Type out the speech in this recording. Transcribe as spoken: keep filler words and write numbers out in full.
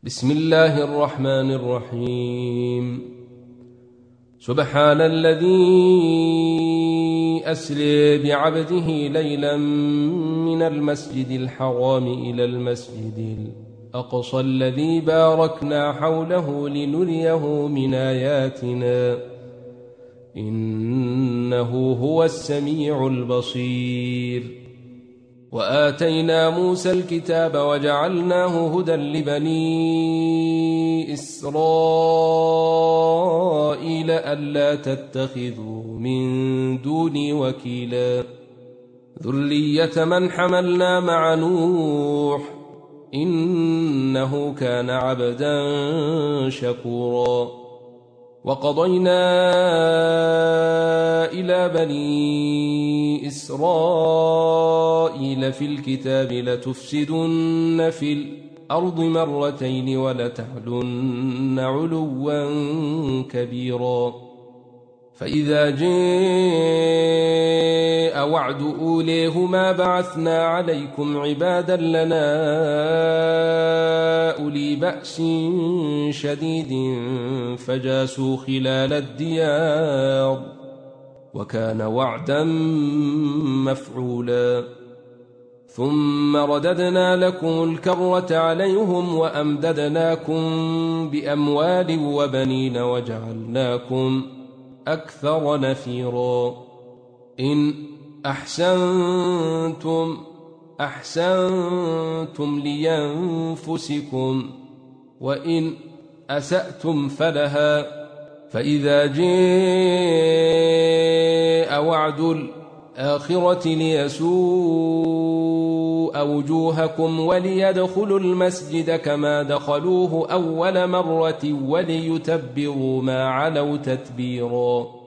بسم الله الرحمن الرحيم. سبحان الذي أسري بعبده ليلا من المسجد الحرام إلى المسجد الأقصى الذي باركنا حوله لنريه من آياتنا إنه هو السميع البصير. وآتينا موسى الكتاب وجعلناه هدى لبني إسرائيل ألا تتخذوا من دوني وكيلا ذرية من حملنا مع نوح إنه كان عبدا شكورا. وقضينا إلى بني إسرائيل في الكتاب لتفسدن في الأرض مرتين ولتعلن علوا كبيرا. فإذا جاء وعد أوليهما بعثنا عليكم عبادا لنا أولي بأس شديد فجاسوا خلال الديار وكان وعدا مفعولا. ثم رددنا لكم الكرة عليهم وأمددناكم بأموال وبنين وجعلناكم أكثر نفيرا. إن أحسنتم أحسنتم لينفسكم وإن أسأتم فلها. فإذا جاء وعد الآخرة ليسوء وجوهكم وليدخلوا المسجد كما دخلوه أول مرة وليتبروا ما علوا تتبيرا.